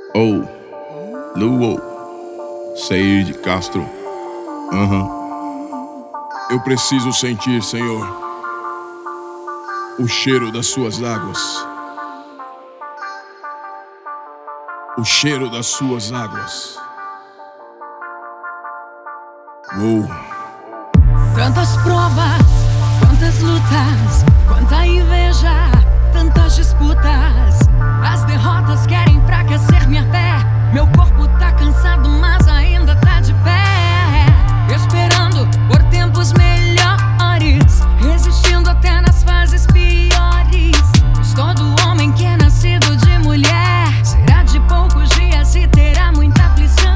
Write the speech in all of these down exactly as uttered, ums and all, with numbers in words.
Oh, Luo, Sair de Castro. Uhum. Eu preciso sentir, Senhor, o cheiro das suas águas. O cheiro das suas águas. Uou. Tantas provas, quantas lutas, quanta inveja, tantas disputas. As derrotas querem enfraquecer minha fé. Meu corpo tá cansado, mas ainda tá de pé, esperando por tempos melhores, resistindo até nas fases piores. Pois todo homem que é nascido de mulher será de poucos dias e terá muita aflição.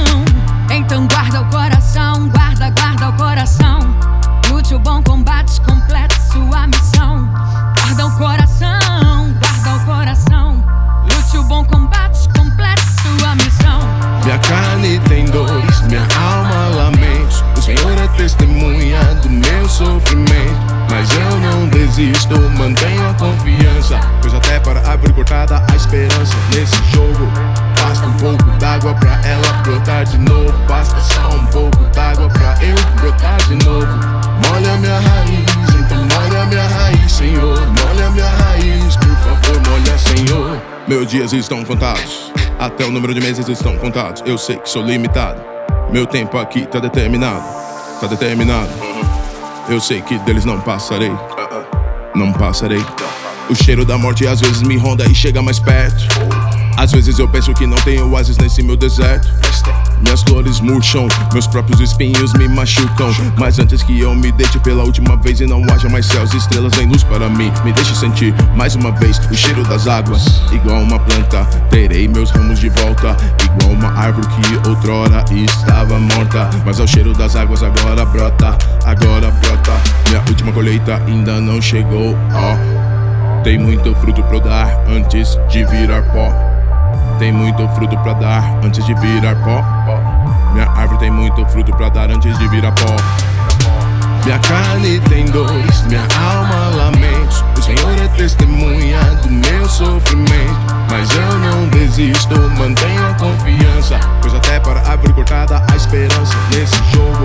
Então guarda o coração, guarda, guarda o coração. Lute o bom combate, complete sua missão. Guarda o coração, guarda o coração. Lute o bom combate, complete sua missão. Minha carne tem dores, minha alma lamento. O Senhor é testemunha do meu sofrimento, mas eu não desisto, mantenho a confiança, pois até para a árvore cortada há esperança nesse jogo. Basta um pouco d'água pra ela brotar de novo. Basta só um pouco d'água pra eu brotar de novo. Molha minha raiz, então molha minha raiz, Senhor. Molha minha raiz, por favor, molha, Senhor. Meus dias estão contados, até o número de meses estão contados. Eu sei que sou limitado, meu tempo aqui tá determinado. Tá determinado. Eu sei que deles não passarei, não passarei. O cheiro da morte às vezes me ronda e chega mais perto. Às vezes eu penso que não tenho oásis nesse meu deserto. Minhas flores murcham, meus próprios espinhos me machucam. Mas antes que eu me deite pela última vez e não haja mais céus e estrelas nem luz para mim, me deixe sentir mais uma vez o cheiro das águas. Igual uma planta, terei meus ramos de volta. Igual uma árvore que outrora estava morta, mas ao cheiro das águas agora brota, agora brota. Minha última colheita ainda não chegou, ó. Oh. Tem muito fruto pra eu dar antes de virar pó. Tem muito fruto pra dar antes de virar pó. Minha árvore tem muito fruto pra dar antes de virar pó. Minha carne tem dores, minha alma lamento. O Senhor é testemunha do meu sofrimento, mas eu não desisto, mantenho a confiança, pois até para a árvore cortada há esperança nesse jogo.